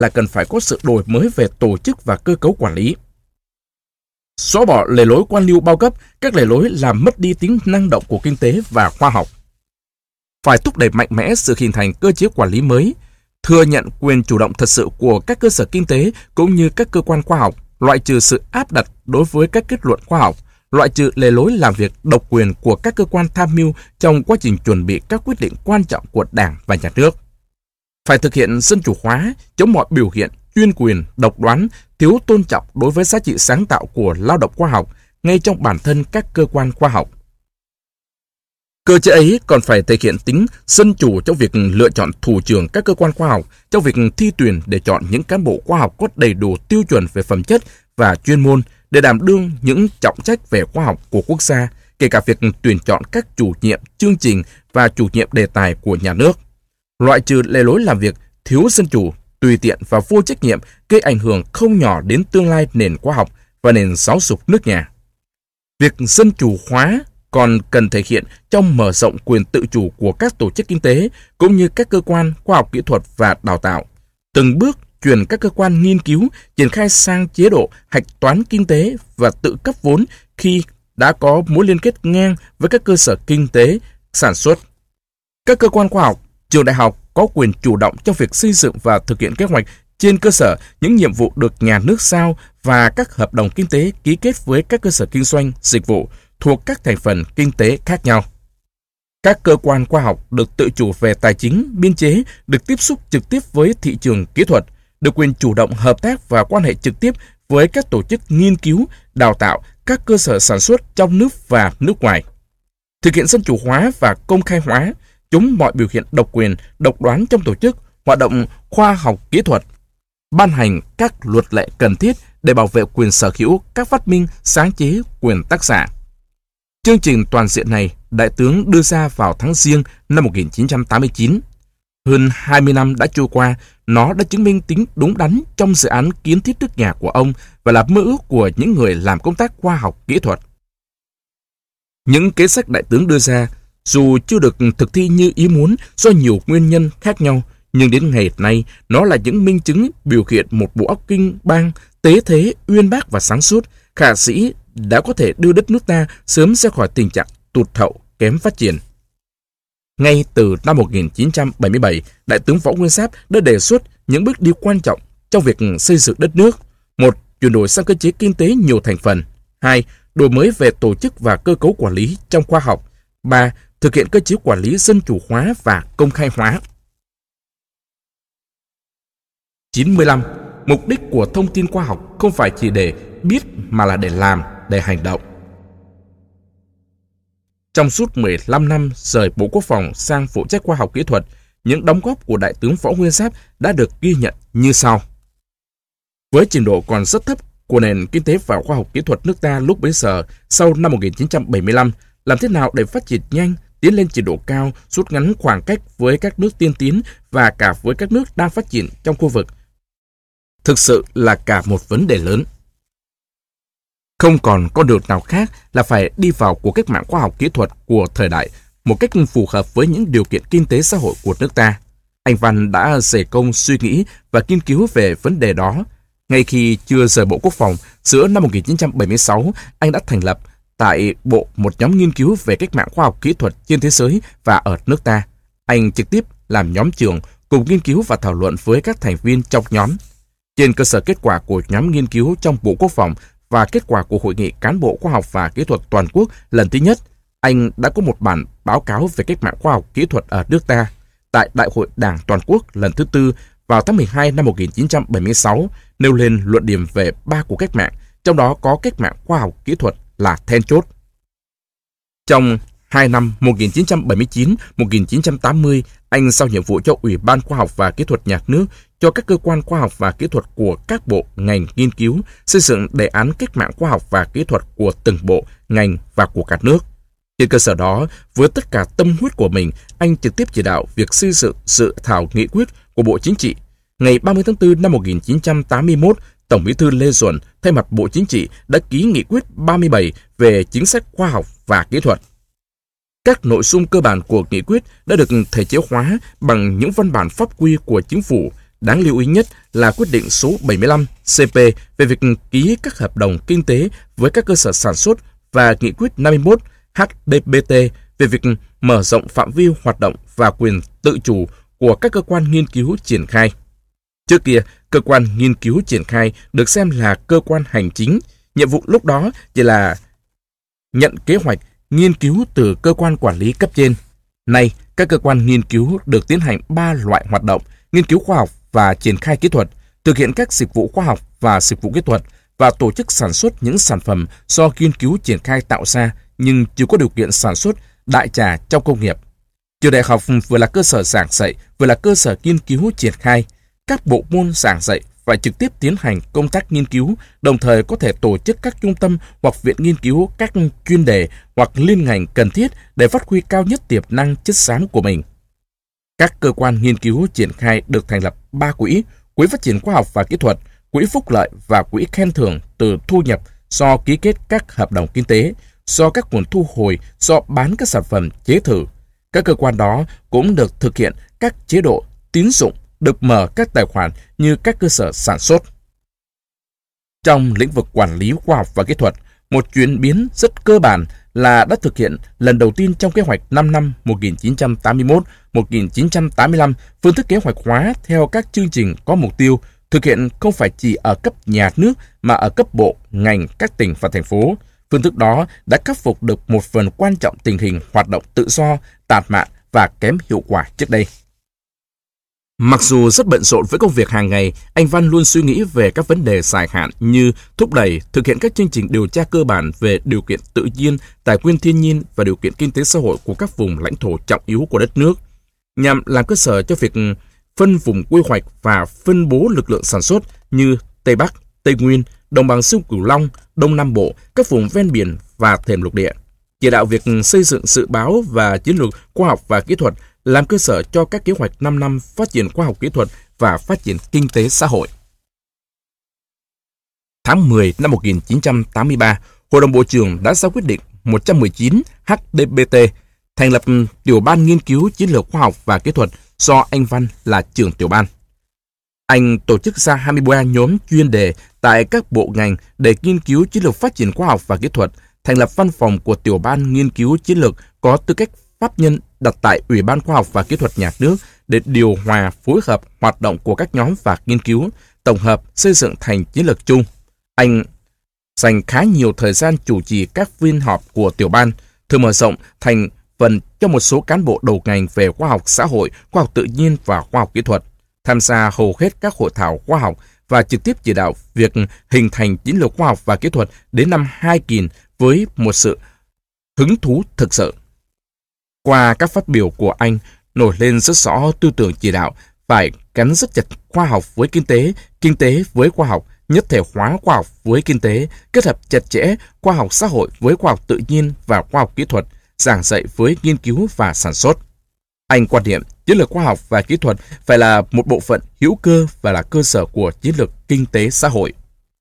là cần phải có sự đổi mới về tổ chức và cơ cấu quản lý. Xóa bỏ lề lối quan liêu bao cấp, các lề lối làm mất đi tính năng động của kinh tế và khoa học. Phải thúc đẩy mạnh mẽ sự hình thành cơ chế quản lý mới, thừa nhận quyền chủ động thật sự của các cơ sở kinh tế cũng như các cơ quan khoa học, loại trừ sự áp đặt đối với các kết luận khoa học, loại trừ lề lối làm việc độc quyền của các cơ quan tham mưu trong quá trình chuẩn bị các quyết định quan trọng của Đảng và Nhà nước. Phải thực hiện dân chủ hóa, chống mọi biểu hiện chuyên quyền, độc đoán, thiếu tôn trọng đối với giá trị sáng tạo của lao động khoa học ngay trong bản thân các cơ quan khoa học. Cơ chế ấy còn phải thể hiện tính dân chủ trong việc lựa chọn thủ trưởng các cơ quan khoa học, trong việc thi tuyển để chọn những cán bộ khoa học có đầy đủ tiêu chuẩn về phẩm chất và chuyên môn để đảm đương những trọng trách về khoa học của quốc gia, kể cả việc tuyển chọn các chủ nhiệm chương trình và chủ nhiệm đề tài của nhà nước. Loại trừ lề lối làm việc thiếu dân chủ, tùy tiện và vô trách nhiệm gây ảnh hưởng không nhỏ đến tương lai nền khoa học và nền giáo dục nước nhà. Việc dân chủ hóa còn cần thể hiện trong mở rộng quyền tự chủ của các tổ chức kinh tế cũng như các cơ quan khoa học kỹ thuật và đào tạo, từng bước chuyển các cơ quan nghiên cứu triển khai sang chế độ hạch toán kinh tế và tự cấp vốn khi đã có mối liên kết ngang với các cơ sở kinh tế sản xuất. Các cơ quan khoa học, trường đại học có quyền chủ động trong việc xây dựng và thực hiện kế hoạch trên cơ sở những nhiệm vụ được nhà nước giao và các hợp đồng kinh tế ký kết với các cơ sở kinh doanh, dịch vụ thuộc các thành phần kinh tế khác nhau. Các cơ quan khoa học được tự chủ về tài chính, biên chế, được tiếp xúc trực tiếp với thị trường kỹ thuật, được quyền chủ động hợp tác và quan hệ trực tiếp với các tổ chức nghiên cứu, đào tạo, các cơ sở sản xuất trong nước và nước ngoài. Thực hiện dân chủ hóa và công khai hóa, chống mọi biểu hiện độc quyền, độc đoán trong tổ chức, hoạt động khoa học kỹ thuật, ban hành các luật lệ cần thiết để bảo vệ quyền sở hữu, các phát minh, sáng chế, quyền tác giả. Chương trình toàn diện này, Đại tướng đưa ra vào tháng Giêng năm 1989. Hơn 20 năm đã trôi qua, nó đã chứng minh tính đúng đắn trong dự án kiến thiết nước nhà của ông và là mơ ước của những người làm công tác khoa học kỹ thuật. Những kế sách Đại tướng đưa ra, dù chưa được thực thi như ý muốn do nhiều nguyên nhân khác nhau, nhưng đến ngày nay, nó là những minh chứng biểu hiện một bộ óc kinh bang, tế thế, uyên bác và sáng suốt, khả sĩ đã có thể đưa đất nước ta sớm ra khỏi tình trạng tụt hậu, kém phát triển. Ngay từ năm 1977, Đại tướng Võ Nguyên Giáp đã đề xuất những bước đi quan trọng trong việc xây dựng đất nước. 1. Chuyển đổi sang cơ chế kinh tế nhiều thành phần. 2. Đổi mới về tổ chức và cơ cấu quản lý trong khoa học. 3. Thực hiện cơ chế quản lý dân chủ hóa và công khai hóa. 95. Mục đích của thông tin khoa học không phải chỉ để biết mà là để làm, để hành động. Trong suốt 15 năm rời Bộ Quốc phòng sang phụ trách khoa học kỹ thuật, những đóng góp của Đại tướng Võ Nguyên Giáp đã được ghi nhận như sau. Với trình độ còn rất thấp của nền kinh tế và khoa học kỹ thuật nước ta lúc bấy giờ, sau năm 1975, làm thế nào để phát triển nhanh, tiến lên trình độ cao, rút ngắn khoảng cách với các nước tiên tiến và cả với các nước đang phát triển trong khu vực, thực sự là cả một vấn đề lớn. Không còn con đường nào khác là phải đi vào cuộc cách mạng khoa học kỹ thuật của thời đại một cách phù hợp với những điều kiện kinh tế xã hội của nước ta. Anh Văn đã dày công suy nghĩ và nghiên cứu về vấn đề đó. Ngay khi chưa rời Bộ Quốc phòng, giữa năm 1976, anh đã thành lập tại Bộ một nhóm nghiên cứu về cách mạng khoa học kỹ thuật trên thế giới và ở nước ta. Anh trực tiếp làm nhóm trưởng cùng nghiên cứu và thảo luận với các thành viên trong nhóm. Trên cơ sở kết quả của nhóm nghiên cứu trong Bộ Quốc phòng và kết quả của Hội nghị Cán bộ Khoa học và Kỹ thuật Toàn quốc lần thứ nhất, anh đã có một bản báo cáo về cách mạng khoa học kỹ thuật ở nước ta. Tại Đại hội Đảng Toàn quốc lần thứ tư vào tháng 12 năm 1976, nêu lên luận điểm về 3 cuộc cách mạng, trong đó có cách mạng khoa học kỹ thuật là then chốt. Trong 2 năm 1979-1980, anh giao nhiệm vụ cho Ủy ban Khoa học và Kỹ thuật Nhà nước, cho các cơ quan khoa học và kỹ thuật của các bộ, ngành nghiên cứu, xây dựng đề án cách mạng khoa học và kỹ thuật của từng bộ, ngành và của cả nước. Trên cơ sở đó, với tất cả tâm huyết của mình, anh trực tiếp chỉ đạo việc xây dựng dự thảo nghị quyết của Bộ Chính trị. Ngày 30 tháng 4 năm 1981, Tổng Bí thư Lê Duẩn thay mặt Bộ Chính trị đã ký nghị quyết 37 về chính sách khoa học và kỹ thuật. Các nội dung cơ bản của nghị quyết đã được thể chế hóa bằng những văn bản pháp quy của chính phủ, Đáng lưu ý nhất là quyết định số 75 CP về việc ký các hợp đồng kinh tế với các cơ sở sản xuất và nghị quyết 51 HDBT về việc mở rộng phạm vi hoạt động và quyền tự chủ của các cơ quan nghiên cứu triển khai. Trước kia, cơ quan nghiên cứu triển khai được xem là cơ quan hành chính, nhiệm vụ lúc đó chỉ là nhận kế hoạch nghiên cứu từ cơ quan quản lý cấp trên. Nay, các cơ quan nghiên cứu được tiến hành 3 loại hoạt động: nghiên cứu khoa học và triển khai kỹ thuật, thực hiện các dịch vụ khoa học và dịch vụ kỹ thuật, và tổ chức sản xuất những sản phẩm do nghiên cứu triển khai tạo ra nhưng chưa có điều kiện sản xuất đại trà trong công nghiệp. Trường đại học vừa là cơ sở giảng dạy, vừa là cơ sở nghiên cứu triển khai. Các bộ môn giảng dạy phải trực tiếp tiến hành công tác nghiên cứu, đồng thời có thể tổ chức các trung tâm hoặc viện nghiên cứu các chuyên đề hoặc liên ngành cần thiết để phát huy cao nhất tiềm năng chất xám của mình. Các cơ quan nghiên cứu triển khai được thành lập 3 quỹ: Quỹ phát triển khoa học và kỹ thuật, Quỹ phúc lợi và Quỹ khen thưởng từ thu nhập do ký kết các hợp đồng kinh tế, do các nguồn thu hồi do bán các sản phẩm chế thử. Các cơ quan đó cũng được thực hiện các chế độ tín dụng, được mở các tài khoản như các cơ sở sản xuất. Trong lĩnh vực quản lý khoa học và kỹ thuật, một chuyển biến rất cơ bản là đã thực hiện lần đầu tiên trong kế hoạch 5 năm 1981-1985 phương thức kế hoạch hóa theo các chương trình có mục tiêu thực hiện không phải chỉ ở cấp nhà nước mà ở cấp bộ, ngành, các tỉnh và thành phố. Phương thức đó đã khắc phục được một phần quan trọng tình hình hoạt động tự do, tản mạn và kém hiệu quả trước đây. Mặc dù rất bận rộn với công việc hàng ngày, anh Văn luôn suy nghĩ về các vấn đề dài hạn như thúc đẩy, thực hiện các chương trình điều tra cơ bản về điều kiện tự nhiên, tài nguyên thiên nhiên và điều kiện kinh tế xã hội của các vùng lãnh thổ trọng yếu của đất nước, nhằm làm cơ sở cho việc phân vùng quy hoạch và phân bố lực lượng sản xuất như Tây Bắc, Tây Nguyên, Đồng bằng sông Cửu Long, Đông Nam Bộ, các vùng ven biển và thềm lục địa. Chỉ đạo việc xây dựng dự báo và chiến lược khoa học và kỹ thuật làm cơ sở cho các kế hoạch 5 năm phát triển khoa học kỹ thuật và phát triển kinh tế xã hội. Tháng 10 năm 1983, Hội đồng Bộ trưởng đã ra quyết định 119 HDBT thành lập Tiểu ban Nghiên cứu Chiến lược Khoa học và Kỹ thuật do anh Văn là trưởng tiểu ban. Anh tổ chức ra 23 nhóm chuyên đề tại các bộ ngành để nghiên cứu chiến lược phát triển khoa học và kỹ thuật, thành lập văn phòng của Tiểu ban Nghiên cứu Chiến lược có tư cách pháp nhân đặt tại Ủy ban Khoa học và Kỹ thuật Nhà nước để điều hòa phối hợp hoạt động của các nhóm và nghiên cứu, tổng hợp xây dựng thành chiến lược chung. Anh dành khá nhiều thời gian chủ trì các phiên họp của tiểu ban, thường mở rộng thành phần cho một số cán bộ đầu ngành về khoa học xã hội, khoa học tự nhiên và khoa học kỹ thuật, tham gia hầu hết các hội thảo khoa học và trực tiếp chỉ đạo việc hình thành chiến lược khoa học và kỹ thuật đến năm 2000 với một sự hứng thú thực sự. Qua các phát biểu của anh, nổi lên rất rõ tư tưởng chỉ đạo phải gắn rất chặt khoa học với kinh tế với khoa học, nhất thể hóa khoa học với kinh tế, kết hợp chặt chẽ khoa học xã hội với khoa học tự nhiên và khoa học kỹ thuật, giảng dạy với nghiên cứu và sản xuất. Anh quan điểm chiến lược khoa học và kỹ thuật phải là một bộ phận hữu cơ và là cơ sở của chiến lược kinh tế xã hội.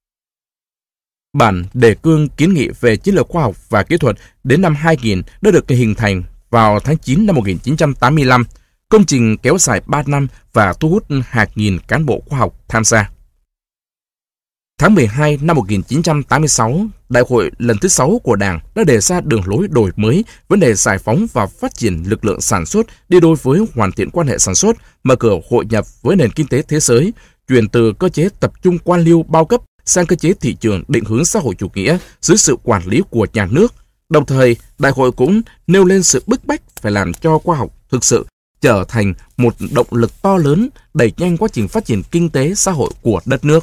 Bản đề cương kiến nghị về chiến lược khoa học và kỹ thuật đến năm 2000 đã được hình thành vào tháng 9 năm 1985. Công trình kéo dài 3 năm và thu hút hàng nghìn cán bộ khoa học tham gia. Tháng 12 năm 1986, Đại hội lần thứ 6 của Đảng đã đề ra đường lối đổi mới, vấn đề giải phóng và phát triển lực lượng sản xuất đi đôi với hoàn thiện quan hệ sản xuất, mở cửa hội nhập với nền kinh tế thế giới, chuyển từ cơ chế tập trung quan liêu bao cấp sang cơ chế thị trường định hướng xã hội chủ nghĩa dưới sự quản lý của nhà nước. Đồng thời, Đại hội cũng nêu lên sự bức bách phải làm cho khoa học thực sự trở thành một động lực to lớn đẩy nhanh quá trình phát triển kinh tế xã hội của đất nước.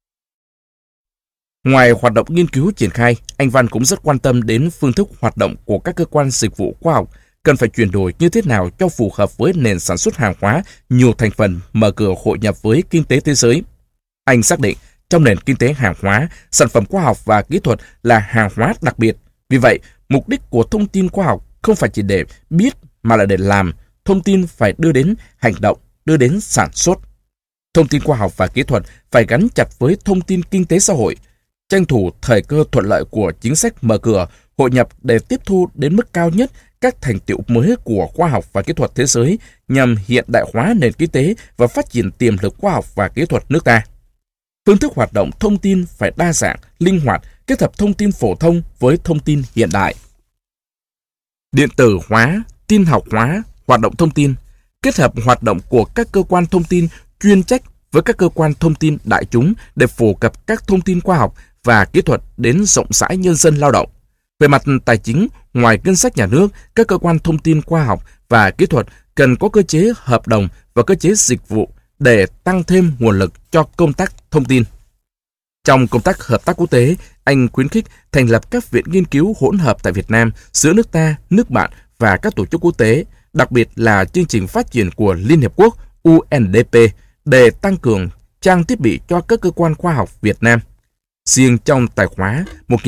Ngoài hoạt động nghiên cứu triển khai, anh Văn cũng rất quan tâm đến phương thức hoạt động của các cơ quan dịch vụ khoa học, cần phải chuyển đổi như thế nào cho phù hợp với nền sản xuất hàng hóa nhiều thành phần, mở cửa hội nhập với kinh tế thế giới. Anh xác định trong nền kinh tế hàng hóa, sản phẩm khoa học và kỹ thuật là hàng hóa đặc biệt. Vì vậy, mục đích của thông tin khoa học không phải chỉ để biết mà là để làm. Thông tin phải đưa đến hành động, đưa đến sản xuất. Thông tin khoa học và kỹ thuật phải gắn chặt với thông tin kinh tế xã hội, tranh thủ thời cơ thuận lợi của chính sách mở cửa, hội nhập để tiếp thu đến mức cao nhất các thành tựu mới của khoa học và kỹ thuật thế giới nhằm hiện đại hóa nền kinh tế và phát triển tiềm lực khoa học và kỹ thuật nước ta. Phương thức hoạt động thông tin phải đa dạng, linh hoạt, kết hợp thông tin phổ thông với thông tin hiện đại. Điện tử hóa, tin học hóa, hoạt động thông tin, kết hợp hoạt động của các cơ quan thông tin chuyên trách với các cơ quan thông tin đại chúng để phổ cập các thông tin khoa học và kỹ thuật đến rộng rãi nhân dân lao động. Về mặt tài chính, ngoài ngân sách nhà nước, các cơ quan thông tin khoa học và kỹ thuật cần có cơ chế hợp đồng và cơ chế dịch vụ để tăng thêm nguồn lực cho công tác thông tin. Trong công tác hợp tác quốc tế, anh khuyến khích thành lập các viện nghiên cứu hỗn hợp tại Việt Nam giữa nước ta, nước bạn và các tổ chức quốc tế, đặc biệt là chương trình phát triển của Liên Hiệp Quốc UNDP để tăng cường trang thiết bị cho các cơ quan khoa học Việt Nam. Riêng trong tài khóa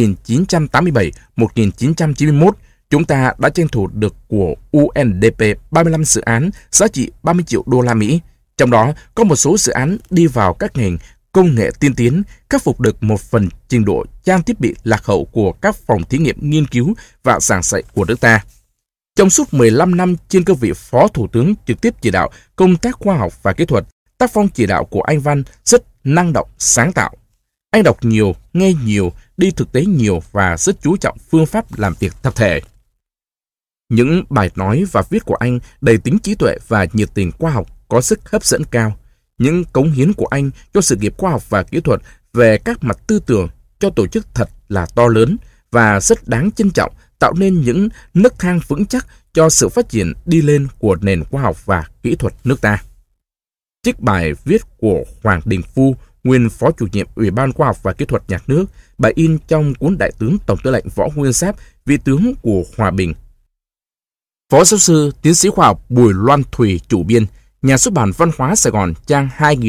1987-1991, chúng ta đã tranh thủ được của UNDP 35 dự án giá trị 30 triệu đô la Mỹ. Trong đó có một số dự án đi vào các ngành công nghệ tiên tiến, khắc phục được một phần trình độ trang thiết bị lạc hậu của các phòng thí nghiệm nghiên cứu và giảng dạy của nước ta. Trong suốt 15 năm trên cương vị Phó Thủ tướng trực tiếp chỉ đạo công tác khoa học và kỹ thuật, tác phong chỉ đạo của anh Văn rất năng động, sáng tạo. Anh đọc nhiều, nghe nhiều, đi thực tế nhiều và rất chú trọng phương pháp làm việc tập thể. Những bài nói và viết của anh đầy tính trí tuệ và nhiệt tình khoa học, có sức hấp dẫn cao. Những cống hiến của anh cho sự nghiệp khoa học và kỹ thuật về các mặt tư tưởng cho tổ chức thật là to lớn và rất đáng trân trọng, tạo nên những nấc thang vững chắc cho sự phát triển đi lên của nền khoa học và kỹ thuật nước ta. Trích bài viết của Hoàng Đình Phu, nguyên Phó Chủ nhiệm Ủy ban Khoa học và Kỹ thuật Nhà nước, bài in trong cuốn Đại tướng Tổng tư lệnh Võ Nguyên Giáp, vị tướng của Hòa Bình. Phó giáo sư, tiến sĩ khoa học Bùi Loan Thùy chủ biên, Nhà xuất bản Văn hóa Sài Gòn, trang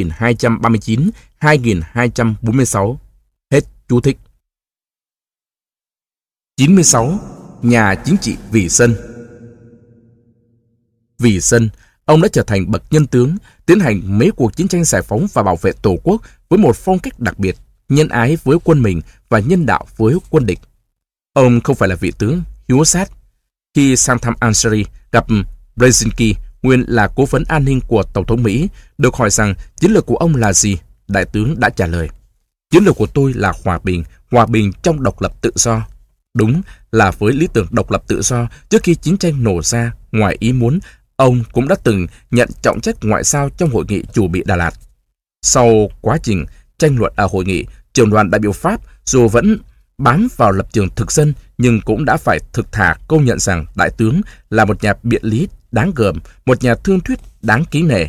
2239-2246. Hết chú thích. 96. Nhà chính trị vì dân. Vì dân, ông đã trở thành bậc nhân tướng, tiến hành mấy cuộc chiến tranh giải phóng và bảo vệ Tổ quốc với một phong cách đặc biệt, nhân ái với quân mình và nhân đạo với quân địch. Ông không phải là vị tướng hiếu sát. Khi sang thăm Algeria gặp Brzezinski, nguyên là cố vấn an ninh của Tổng thống Mỹ, được hỏi rằng chiến lược của ông là gì, đại tướng đã trả lời: chiến lược của tôi là hòa bình trong độc lập tự do. Đúng là với lý tưởng độc lập tự do, trước khi chiến tranh nổ ra, ngoài ý muốn, ông cũng đã từng nhận trọng trách ngoại giao trong hội nghị Chủ bị Đà Lạt. Sau quá trình tranh luận ở hội nghị, trưởng đoàn đại biểu Pháp dù vẫn bám vào lập trường thực dân nhưng cũng đã phải thực thà công nhận rằng đại tướng là một nhà biện lý đáng gờm, một nhà thương thuyết đáng kính nể.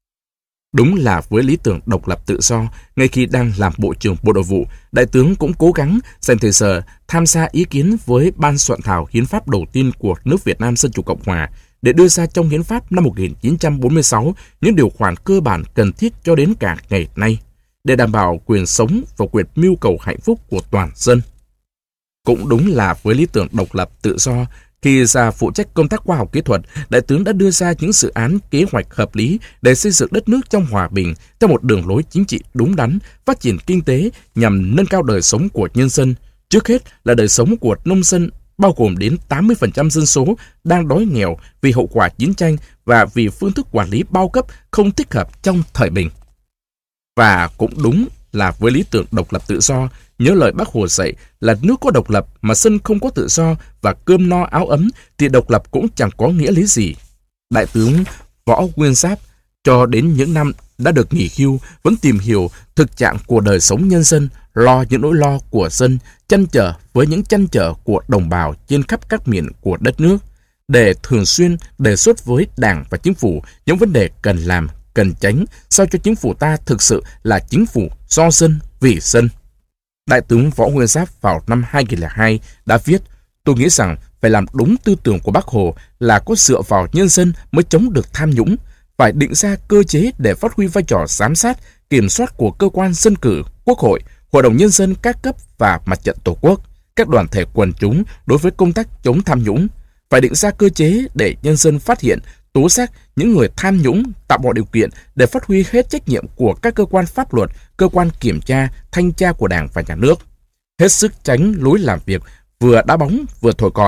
Đúng là với lý tưởng độc lập tự do, ngay khi đang làm Bộ trưởng Bộ Nội vụ, đại tướng cũng cố gắng dành thời giờ tham gia ý kiến với ban soạn thảo hiến pháp đầu tiên của nước Việt Nam Dân Chủ Cộng Hòa để đưa ra trong hiến pháp năm 1946 những điều khoản cơ bản cần thiết cho đến cả ngày nay để đảm bảo quyền sống và quyền mưu cầu hạnh phúc của toàn dân. Cũng đúng là với lý tưởng độc lập tự do, khi ra phụ trách công tác khoa học kỹ thuật, đại tướng đã đưa ra những dự án kế hoạch hợp lý để xây dựng đất nước trong hòa bình theo một đường lối chính trị đúng đắn, phát triển kinh tế nhằm nâng cao đời sống của nhân dân, trước hết là đời sống của nông dân, bao gồm đến 80% dân số đang đói nghèo vì hậu quả chiến tranh và vì phương thức quản lý bao cấp không thích hợp trong thời bình. Và cũng đúng là với lý tưởng độc lập tự do, nhớ lời Bác Hồ dạy là nước có độc lập mà dân không có tự do và cơm no áo ấm thì độc lập cũng chẳng có nghĩa lý gì. Đại tướng Võ Nguyên Giáp cho đến những năm đã được nghỉ hưu vẫn tìm hiểu thực trạng của đời sống nhân dân, lo những nỗi lo của dân, chăn trở với những chăn trở của đồng bào trên khắp các miền của đất nước, để thường xuyên đề xuất với Đảng và Chính phủ những vấn đề cần làm, cần tránh, sao cho chính phủ ta thực sự là chính phủ do dân, vì dân. Đại tướng Võ Nguyên Giáp vào năm 2002 đã viết: tôi nghĩ rằng phải làm đúng tư tưởng của Bác Hồ là có dựa vào nhân dân mới chống được tham nhũng, phải định ra cơ chế để phát huy vai trò giám sát, kiểm soát của cơ quan dân cử, Quốc hội, Hội đồng Nhân dân các cấp và Mặt trận Tổ quốc, các đoàn thể quần chúng đối với công tác chống tham nhũng, phải định ra cơ chế để nhân dân phát hiện, tố giác những người tham nhũng, tạo mọi điều kiện để phát huy hết trách nhiệm của các cơ quan pháp luật, cơ quan kiểm tra, thanh tra của Đảng và Nhà nước. Hết sức tránh lối làm việc vừa đá bóng vừa thổi còi,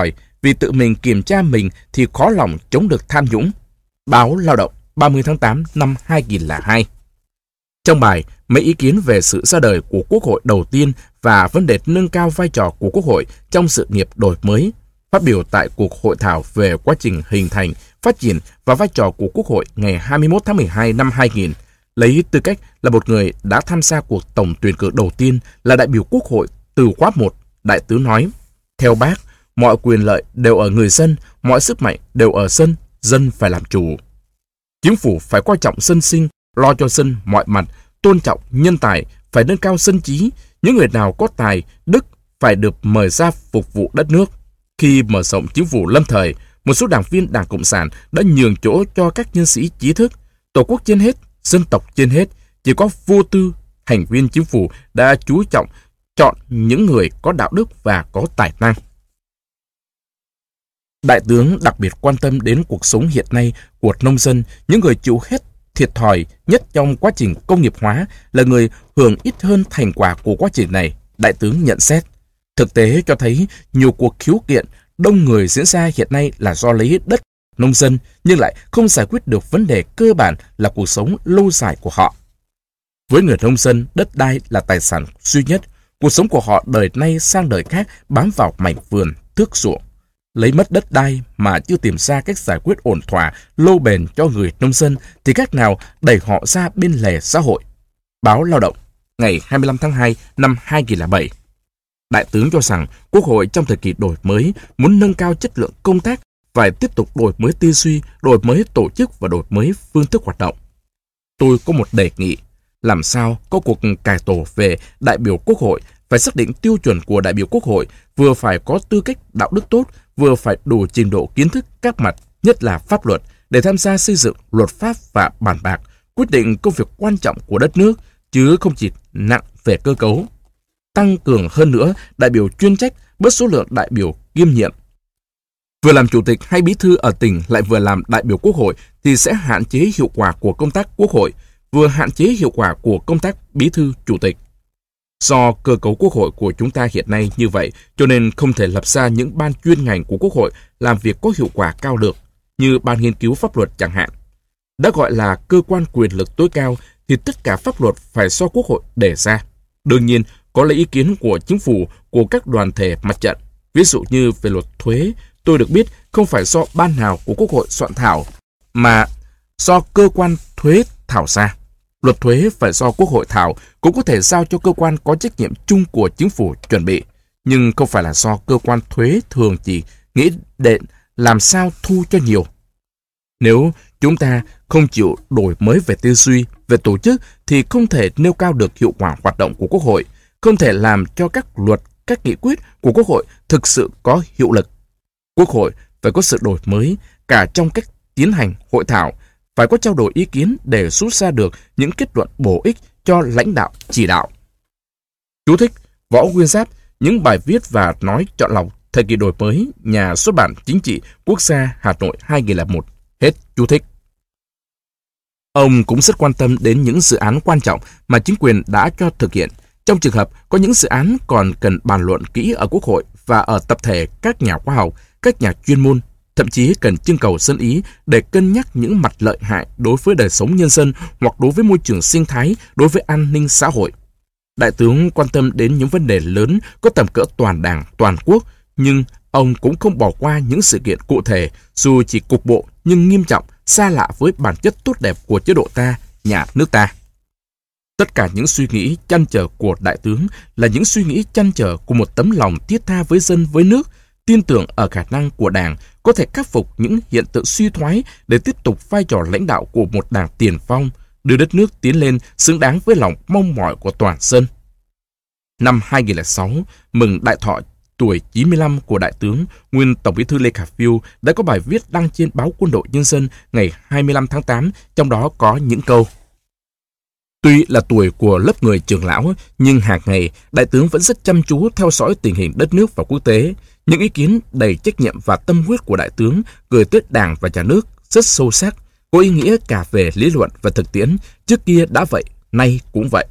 vì tự mình kiểm tra mình thì khó lòng chống được tham nhũng. Báo Lao động 30 tháng 8 năm 2002. Trong bài, mấy ý kiến về sự ra đời của Quốc hội đầu tiên và vấn đề nâng cao vai trò của Quốc hội trong sự nghiệp đổi mới, phát biểu tại cuộc hội thảo về quá trình hình thành, phát triển và vai trò của Quốc hội ngày 21 tháng 12 năm 2000, lấy tư cách là một người đã tham gia cuộc tổng tuyển cử đầu tiên là đại biểu Quốc hội từ khóa 1, Đại tướng nói, theo bác, mọi quyền lợi đều ở người dân, mọi sức mạnh đều ở dân, dân phải làm chủ. Chính phủ phải coi trọng dân sinh, lo cho dân mọi mặt, tôn trọng nhân tài, phải nâng cao dân trí. Những người nào có tài, đức phải được mời ra phục vụ đất nước. Khi mở rộng chính phủ lâm thời, một số đảng viên Đảng Cộng sản đã nhường chỗ cho các nhân sĩ trí thức. Tổ quốc trên hết, dân tộc trên hết, chỉ có vô tư, thành viên chính phủ đã chú trọng chọn những người có đạo đức và có tài năng. Đại tướng đặc biệt quan tâm đến cuộc sống hiện nay của nông dân, những người chịu hết thiệt thòi nhất trong quá trình công nghiệp hóa, là người hưởng ít hơn thành quả của quá trình này. Đại tướng nhận xét, thực tế cho thấy nhiều cuộc khiếu kiện đông người diễn ra hiện nay là do lấy đất nông dân nhưng lại không giải quyết được vấn đề cơ bản là cuộc sống lâu dài của họ. Với người nông dân, đất đai là tài sản duy nhất. Cuộc sống của họ đời nay sang đời khác bám vào mảnh vườn, thước ruộng. Lấy mất đất đai mà chưa tìm ra cách giải quyết ổn thỏa, lâu bền cho người nông dân thì cách nào đẩy họ ra bên lề xã hội. Báo Lao động, ngày 25 tháng 2 năm 2007. Đại tướng cho rằng Quốc hội trong thời kỳ đổi mới muốn nâng cao chất lượng công tác phải tiếp tục đổi mới tư duy, đổi mới tổ chức và đổi mới phương thức hoạt động. Tôi có một đề nghị, làm sao có cuộc cải tổ về đại biểu Quốc hội, phải xác định tiêu chuẩn của đại biểu Quốc hội, vừa phải có tư cách đạo đức tốt, vừa phải đủ trình độ kiến thức các mặt, nhất là pháp luật, để tham gia xây dựng luật pháp và bàn bạc, quyết định công việc quan trọng của đất nước, chứ không chỉ nặng về cơ cấu. Tăng cường hơn nữa đại biểu chuyên trách, bớt số lượng đại biểu kiêm nhiệm. Vừa làm chủ tịch hay bí thư ở tỉnh lại vừa làm đại biểu Quốc hội thì sẽ hạn chế hiệu quả của công tác Quốc hội, vừa hạn chế hiệu quả của công tác bí thư chủ tịch. Do cơ cấu Quốc hội của chúng ta hiện nay như vậy, cho nên không thể lập ra những ban chuyên ngành của Quốc hội làm việc có hiệu quả cao được, như ban nghiên cứu pháp luật chẳng hạn. Đã gọi là cơ quan quyền lực tối cao thì tất cả pháp luật phải do Quốc hội đề ra. Đương nhiên, có lấy ý kiến của chính phủ, của các đoàn thể mặt trận. Ví dụ như về luật thuế, tôi được biết không phải do ban nào của Quốc hội soạn thảo, mà do cơ quan thuế thảo ra. Luật thuế phải do Quốc hội thảo, cũng có thể giao cho cơ quan có trách nhiệm chung của chính phủ chuẩn bị, nhưng không phải là do cơ quan thuế thường chỉ nghĩ đến làm sao thu cho nhiều. Nếu chúng ta không chịu đổi mới về tư duy, về tổ chức thì không thể nêu cao được hiệu quả hoạt động của Quốc hội, không thể làm cho các luật, các nghị quyết của Quốc hội thực sự có hiệu lực. Quốc hội phải có sự đổi mới cả trong cách tiến hành hội thảo, phải có trao đổi ý kiến để rút ra được những kết luận bổ ích cho lãnh đạo chỉ đạo. Chú thích: Võ Nguyên Giáp, những bài viết và nói chọn lọc thời kỳ đổi mới, nhà xuất bản Chính trị Quốc gia Hà Nội 2001. Hết chú thích. Ông cũng rất quan tâm đến những dự án quan trọng mà chính quyền đã cho thực hiện. Trong trường hợp có những dự án còn cần bàn luận kỹ ở Quốc hội và ở tập thể các nhà khoa học, các nhà chuyên môn, thậm chí cần trưng cầu dân ý để cân nhắc những mặt lợi hại đối với đời sống nhân dân hoặc đối với môi trường sinh thái, đối với an ninh xã hội. Đại tướng quan tâm đến những vấn đề lớn có tầm cỡ toàn đảng, toàn quốc, nhưng ông cũng không bỏ qua những sự kiện cụ thể, dù chỉ cục bộ nhưng nghiêm trọng, xa lạ với bản chất tốt đẹp của chế độ ta, nhà nước ta. Tất cả những suy nghĩ trăn trở của đại tướng là những suy nghĩ trăn trở của một tấm lòng thiết tha với dân với nước, tin tưởng ở khả năng của Đảng có thể khắc phục những hiện tượng suy thoái để tiếp tục vai trò lãnh đạo của một Đảng tiền phong, đưa đất nước tiến lên xứng đáng với lòng mong mỏi của toàn dân. Năm 2006, mừng đại thọ tuổi 95 của Đại tướng, nguyên Tổng Bí thư Lê Khả Phiêu đã có bài viết đăng trên báo Quân đội Nhân dân ngày 25 tháng 8, trong đó có những câu: Tuy là tuổi của lớp người trưởng lão, nhưng hàng ngày Đại tướng vẫn rất chăm chú theo dõi tình hình đất nước và quốc tế. Những ý kiến đầy trách nhiệm và tâm huyết của Đại tướng gửi tới Đảng và Nhà nước rất sâu sắc, có ý nghĩa cả về lý luận và thực tiễn, trước kia đã vậy, nay cũng vậy.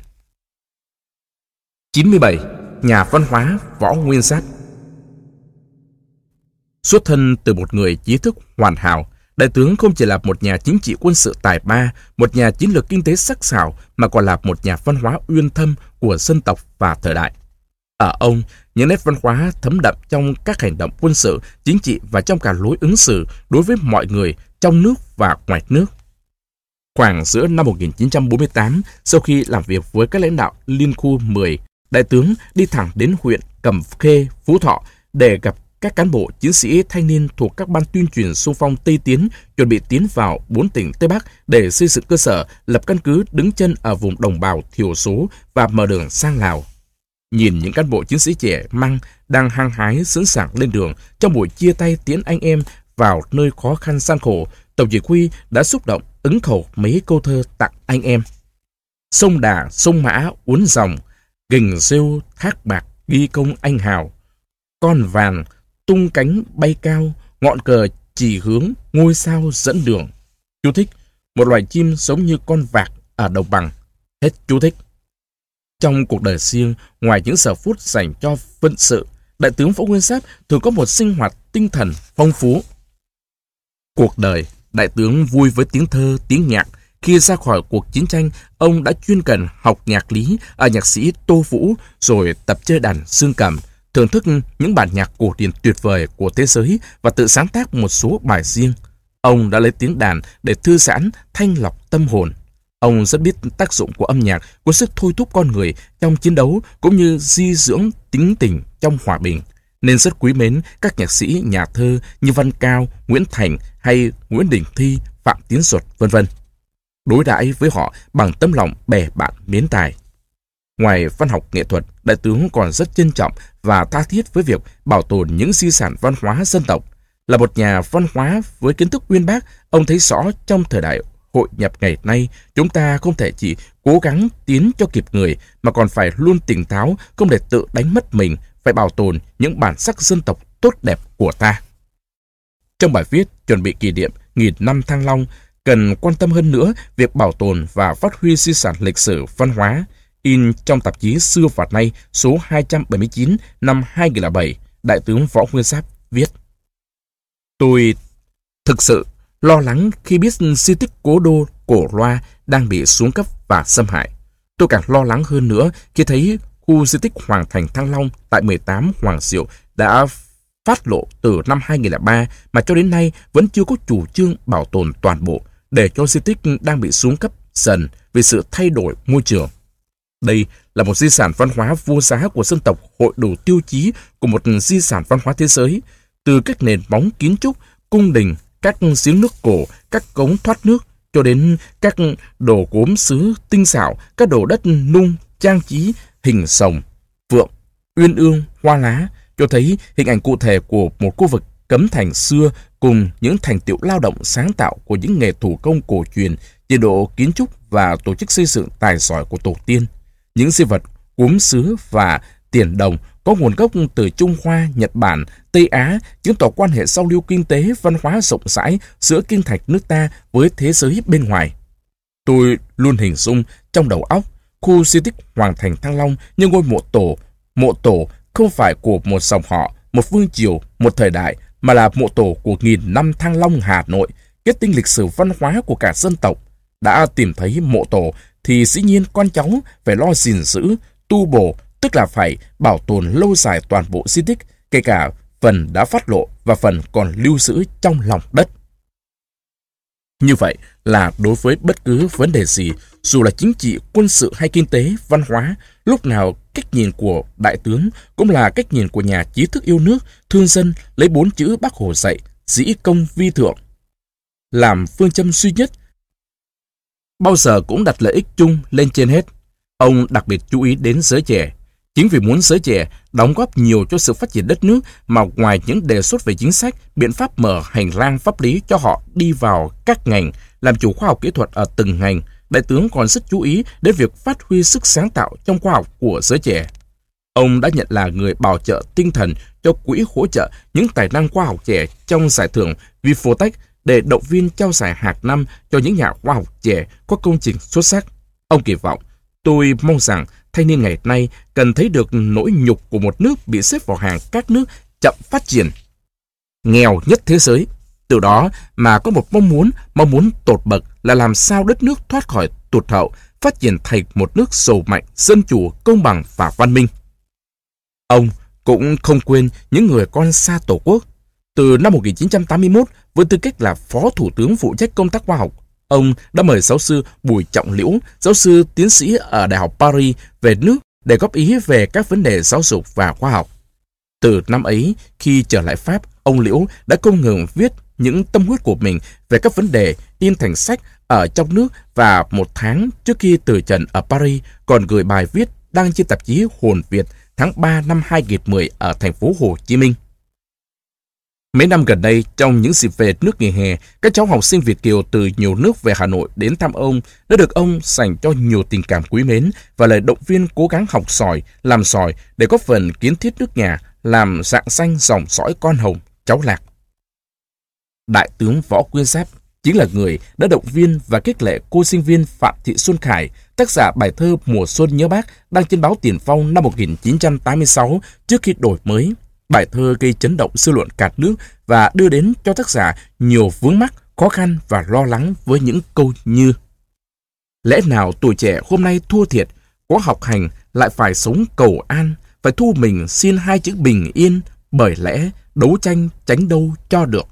97. Nhà văn hóa Võ Nguyên Giáp. Xuất thân từ một người trí thức hoàn hảo, đại tướng không chỉ là một nhà chính trị quân sự tài ba, một nhà chiến lược kinh tế sắc sảo, mà còn là một nhà văn hóa uyên thâm của dân tộc và thời đại. Ở ông, những nét văn hóa thấm đậm trong các hành động quân sự, chính trị và trong cả lối ứng xử đối với mọi người trong nước và ngoài nước. Khoảng giữa năm 1948, sau khi làm việc với các lãnh đạo Liên khu 10, đại tướng đi thẳng đến huyện Cẩm Khê, Phú Thọ để gặp các cán bộ chiến sĩ thanh niên thuộc các ban tuyên truyền xung phong Tây Tiến chuẩn bị tiến vào 4 tỉnh Tây Bắc để xây dựng cơ sở, lập căn cứ đứng chân ở vùng đồng bào thiểu số và mở đường sang Lào. Nhìn những cán bộ chiến sĩ trẻ măng đang hăng hái sẵn sàng lên đường trong buổi chia tay tiễn anh em vào nơi khó khăn gian khổ, Tổng chỉ huy đã xúc động ứng khẩu mấy câu thơ tặng anh em. Sông Đà, sông Mã uốn dòng, gành rêu thác bạc ghi công anh hào. Con vàng tung cánh bay cao, ngọn cờ chỉ hướng ngôi sao dẫn đường. Chú thích: một loài chim giống như con vạc ở đồng bằng. Hết chú thích. Trong cuộc đời riêng, ngoài những giờ phút dành cho phận sự, đại tướng Võ Nguyên Giáp thường có một sinh hoạt tinh thần phong phú. Cuộc đời, đại tướng vui với tiếng thơ, tiếng nhạc. Khi ra khỏi cuộc chiến tranh, ông đã chuyên cần học nhạc lý ở nhạc sĩ Tô Vũ, rồi tập chơi đàn dương cầm, thưởng thức những bản nhạc cổ điển tuyệt vời của thế giới và tự sáng tác một số bài riêng. Ông đã lấy tiếng đàn để thư giãn, thanh lọc tâm hồn. Ông rất biết tác dụng của âm nhạc, của sức thôi thúc con người trong chiến đấu cũng như di dưỡng tính tình trong hòa bình, nên rất quý mến các nhạc sĩ, nhà thơ như Văn Cao, Nguyễn Thành hay Nguyễn Đình Thi, Phạm Tiến Duật, v.v. Đối đãi với họ bằng tấm lòng bè bạn mến tài. Ngoài văn học nghệ thuật, đại tướng còn rất trân trọng và tha thiết với việc bảo tồn những di sản văn hóa dân tộc. Là một nhà văn hóa với kiến thức uyên bác, ông thấy rõ trong thời đại hội nhập ngày nay, chúng ta không thể chỉ cố gắng tiến cho kịp người, mà còn phải luôn tỉnh táo, không để tự đánh mất mình, phải bảo tồn những bản sắc dân tộc tốt đẹp của ta. Trong bài viết chuẩn bị kỷ niệm 1000 năm Thăng Long, cần quan tâm hơn nữa việc bảo tồn và phát huy di sản lịch sử văn hóa. In trong tạp chí Xưa và Nay số 279 năm 2007, đại tướng Võ Nguyên Giáp viết: Tôi thực sự lo lắng khi biết di tích cố đô Cổ Loa đang bị xuống cấp và xâm hại. Tôi càng lo lắng hơn nữa khi thấy khu di tích Hoàng Thành Thăng Long tại 18 Hoàng Diệu đã phát lộ từ năm 2003 mà cho đến nay vẫn chưa có chủ trương bảo tồn toàn bộ, để cho di tích đang bị xuống cấp dần vì sự thay đổi môi trường. Đây là một di sản văn hóa vô giá của dân tộc, hội đủ tiêu chí của một di sản văn hóa thế giới, từ các nền móng kiến trúc, cung đình, các giếng nước cổ, các cống thoát nước, cho đến các đồ gốm sứ tinh xảo, các đồ đất nung, trang trí, hình rồng, vượng, uyên ương, hoa lá, cho thấy hình ảnh cụ thể của một khu vực Cấm Thành xưa cùng những thành tựu lao động sáng tạo của những nghề thủ công cổ truyền, chế độ kiến trúc và tổ chức xây dựng tài giỏi của tổ tiên. Những di vật gốm sứ và tiền đồng có nguồn gốc từ Trung Hoa, Nhật Bản, Tây Á, chứng tỏ quan hệ giao lưu kinh tế, văn hóa rộng rãi giữa kinh thạch nước ta với thế giới bên ngoài. Tôi luôn hình dung trong đầu óc khu di tích Hoàng Thành Thăng Long như ngôi mộ tổ không phải của một dòng họ, một vương triều, một thời đại, mà là mộ tổ của 1000 năm Thăng Long Hà Nội, kết tinh lịch sử văn hóa của cả dân tộc. Đã tìm thấy mộ tổ thì dĩ nhiên con cháu phải lo gìn giữ, tu bổ, tức là phải bảo tồn lâu dài toàn bộ di tích, kể cả phần đã phát lộ và phần còn lưu giữ trong lòng đất. Như vậy là đối với bất cứ vấn đề gì, dù là chính trị, quân sự hay kinh tế, văn hóa, lúc nào cách nhìn của đại tướng cũng là cách nhìn của nhà trí thức yêu nước, thương dân, lấy 4 chữ Bác Hồ dạy: dĩ công vi thượng làm phương châm duy nhất, bao giờ cũng đặt lợi ích chung lên trên hết. Ông đặc biệt chú ý đến giới trẻ. Chính vì muốn giới trẻ đóng góp nhiều cho sự phát triển đất nước mà ngoài những đề xuất về chính sách, biện pháp mở hành lang pháp lý cho họ đi vào các ngành, làm chủ khoa học kỹ thuật ở từng ngành, đại tướng còn rất chú ý đến việc phát huy sức sáng tạo trong khoa học của giới trẻ. Ông đã nhận là người bảo trợ tinh thần cho quỹ hỗ trợ những tài năng khoa học trẻ trong giải thưởng Vifotech để động viên trao giải hàng năm cho những nhà khoa học trẻ có công trình xuất sắc. Ông kỳ vọng: tôi mong rằng thanh niên ngày nay cần thấy được nỗi nhục của một nước bị xếp vào hàng các nước chậm phát triển. nghèo nhất thế giới. Từ đó mà có một mong muốn tột bậc là làm sao đất nước thoát khỏi tụt hậu, phát triển thành một nước giàu mạnh, dân chủ, công bằng và văn minh. Ông cũng không quên những người con xa Tổ quốc. Từ năm 1981, với tư cách là Phó Thủ tướng phụ trách công tác khoa học, ông đã mời giáo sư Bùi Trọng Liễu, giáo sư tiến sĩ ở Đại học Paris về nước để góp ý về các vấn đề giáo dục và khoa học. Từ năm ấy, khi trở lại Pháp, ông Liễu đã không ngừng viết những tâm huyết của mình về các vấn đề, in thành sách ở trong nước, và một tháng trước khi từ trần ở Paris còn gửi bài viết đăng trên tạp chí Hồn Việt tháng 3 năm 2010 ở thành phố Hồ Chí Minh. Mấy năm gần đây, trong những dịp về nước nghỉ hè, các cháu học sinh Việt kiều từ nhiều nước về Hà Nội đến thăm ông đã được ông dành cho nhiều tình cảm quý mến và lời động viên cố gắng học giỏi, làm giỏi để góp phần kiến thiết nước nhà, làm rạng danh dòng dõi con Hồng, cháu Lạc. Đại tướng Võ Nguyên Giáp chính là người đã động viên và khích lệ cô sinh viên Phạm Thị Xuân Khải, tác giả bài thơ Mùa Xuân Nhớ Bác đăng trên báo Tiền Phong năm 1986 trước khi đổi mới. Bài thơ gây chấn động dư luận cả nước và đưa đến cho tác giả nhiều vướng mắc, khó khăn và lo lắng với những câu như: lẽ nào tuổi trẻ hôm nay thua thiệt, có học hành lại phải sống cầu an, phải thu mình xin hai chữ bình yên, bởi lẽ đấu tranh tránh đâu cho được.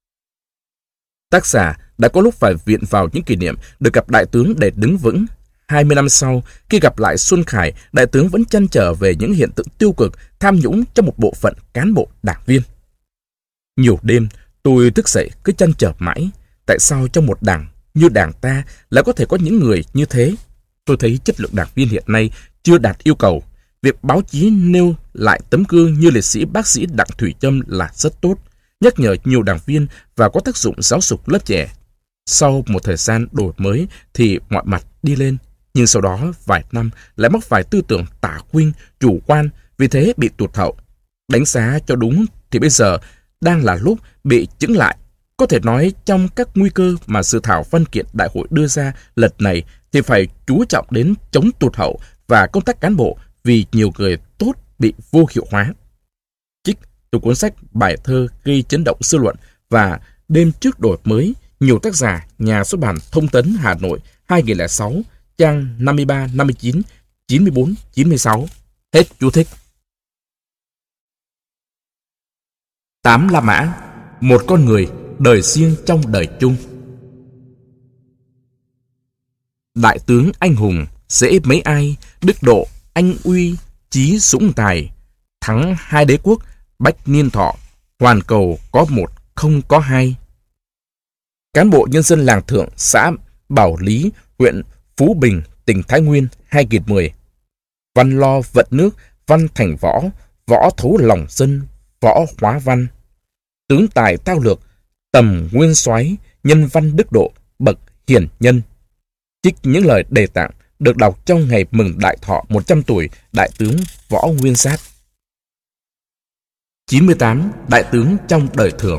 Tác giả đã có lúc phải viện vào những kỷ niệm được gặp đại tướng để đứng vững. 20 năm sau, khi gặp lại Xuân Khải, đại tướng vẫn trăn trở về những hiện tượng tiêu cực, tham nhũng trong một bộ phận cán bộ đảng viên. Nhiều đêm, tôi thức dậy cứ trăn trở mãi, tại sao trong một đảng như đảng ta lại có thể có những người như thế? Tôi thấy chất lượng đảng viên hiện nay chưa đạt yêu cầu. Việc báo chí nêu lại tấm gương như liệt sĩ bác sĩ Đặng Thủy Trâm là rất tốt, nhắc nhở nhiều đảng viên và có tác dụng giáo dục lớp trẻ. Sau một thời gian đổi mới thì mọi mặt đi lên, nhưng sau đó vài năm lại mắc phải tư tưởng tả khuynh, chủ quan, vì thế bị tụt hậu. Đánh giá cho đúng thì bây giờ đang là lúc bị chững lại. Có thể nói trong các nguy cơ mà dự thảo văn kiện đại hội đưa ra lần này thì phải chú trọng đến chống tụt hậu và công tác cán bộ, vì nhiều người tốt bị vô hiệu hóa. Trích từ cuốn sách Bài thơ gây chấn động dư luận và Đêm trước đổi mới, nhiều tác giả, nhà xuất bản Thông tấn Hà Nội 2006, trang 53, 59, 94, 96. Hết chú thích. 8 La Mã, một con người, đời riêng trong đời chung. Đại tướng anh hùng, dễ mấy ai, đức độ, anh uy, chí dũng tài, thắng hai đế quốc, bách niên thọ, hoàn cầu có một không có hai. Cán bộ nhân dân làng Thượng, xã Bảo Lý, huyện Phú Bình, tỉnh Thái Nguyên 2010. Văn lo vận nước, văn thành võ, võ thấu lòng dân, võ hóa văn. Tướng tài thao lược, tầm nguyên soái, nhân văn đức độ, bậc hiền nhân. Trích những lời đề tạng được đọc trong ngày mừng đại thọ 100 tuổi Đại tướng Võ Nguyên Giáp. 98. Đại tướng trong đời thường.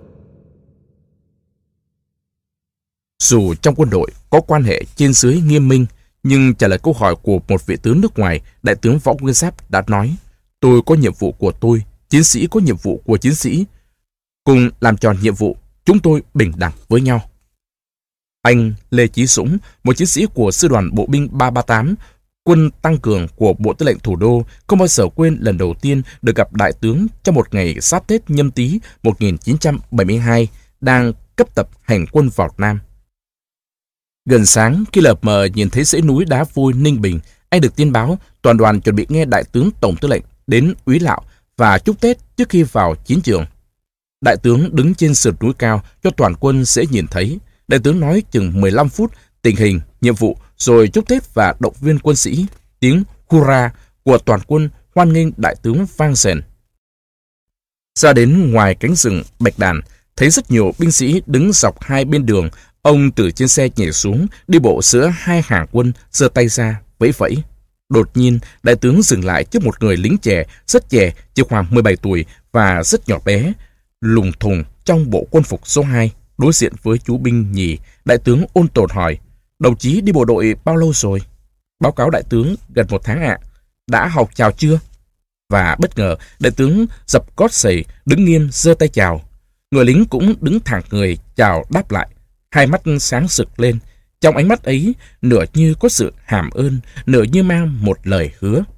Dù trong quân đội có quan hệ trên dưới nghiêm minh, nhưng trả lời câu hỏi của một vị tướng nước ngoài, Đại tướng Võ Nguyên Giáp đã nói: tôi có nhiệm vụ của tôi, chiến sĩ có nhiệm vụ của chiến sĩ. Cùng làm tròn nhiệm vụ, chúng tôi bình đẳng với nhau. Anh Lê Chí Dũng, một chiến sĩ của Sư đoàn Bộ binh 338, quân tăng cường của Bộ Tư lệnh Thủ đô, không bao giờ quên lần đầu tiên được gặp đại tướng trong một ngày Giáp Tết Nhâm Tý 1972, đang cấp tập hành quân vào Nam. Gần sáng, khi lờ mờ nhìn thấy dãy núi đá vôi Ninh Bình, anh được tin báo toàn đoàn chuẩn bị nghe đại tướng Tổng tư lệnh đến úy lạo và chúc Tết trước khi vào chiến trường. Đại tướng đứng trên sườn núi cao cho toàn quân dễ nhìn thấy. Đại tướng nói chừng 15 phút tình hình, nhiệm vụ, rồi chúc Tết và động viên quân sĩ. Tiếng hurra của toàn quân hoan nghênh đại tướng vang rền. Ra đến ngoài cánh rừng Bạch Đàn, thấy rất nhiều binh sĩ đứng dọc hai bên đường. Ông từ trên xe nhảy xuống, đi bộ giữa hai hàng quân, giơ tay ra, vẫy vẫy. Đột nhiên, đại tướng dừng lại trước một người lính trẻ, rất trẻ, chỉ khoảng 17 tuổi và rất nhỏ bé, lùng thùng trong bộ quân phục số 2. Đối diện với chú binh nhì, đại tướng ôn tồn hỏi: đồng chí đi bộ đội bao lâu rồi? Báo cáo đại tướng, gần 1 tháng ạ. Đã học chào chưa? Và bất ngờ, đại tướng dập gót giày, đứng nghiêm giơ tay chào. Người lính cũng đứng thẳng người chào đáp lại, hai mắt sáng sực lên. Trong ánh mắt ấy, nửa như có sự hàm ơn, nửa như mang một lời hứa.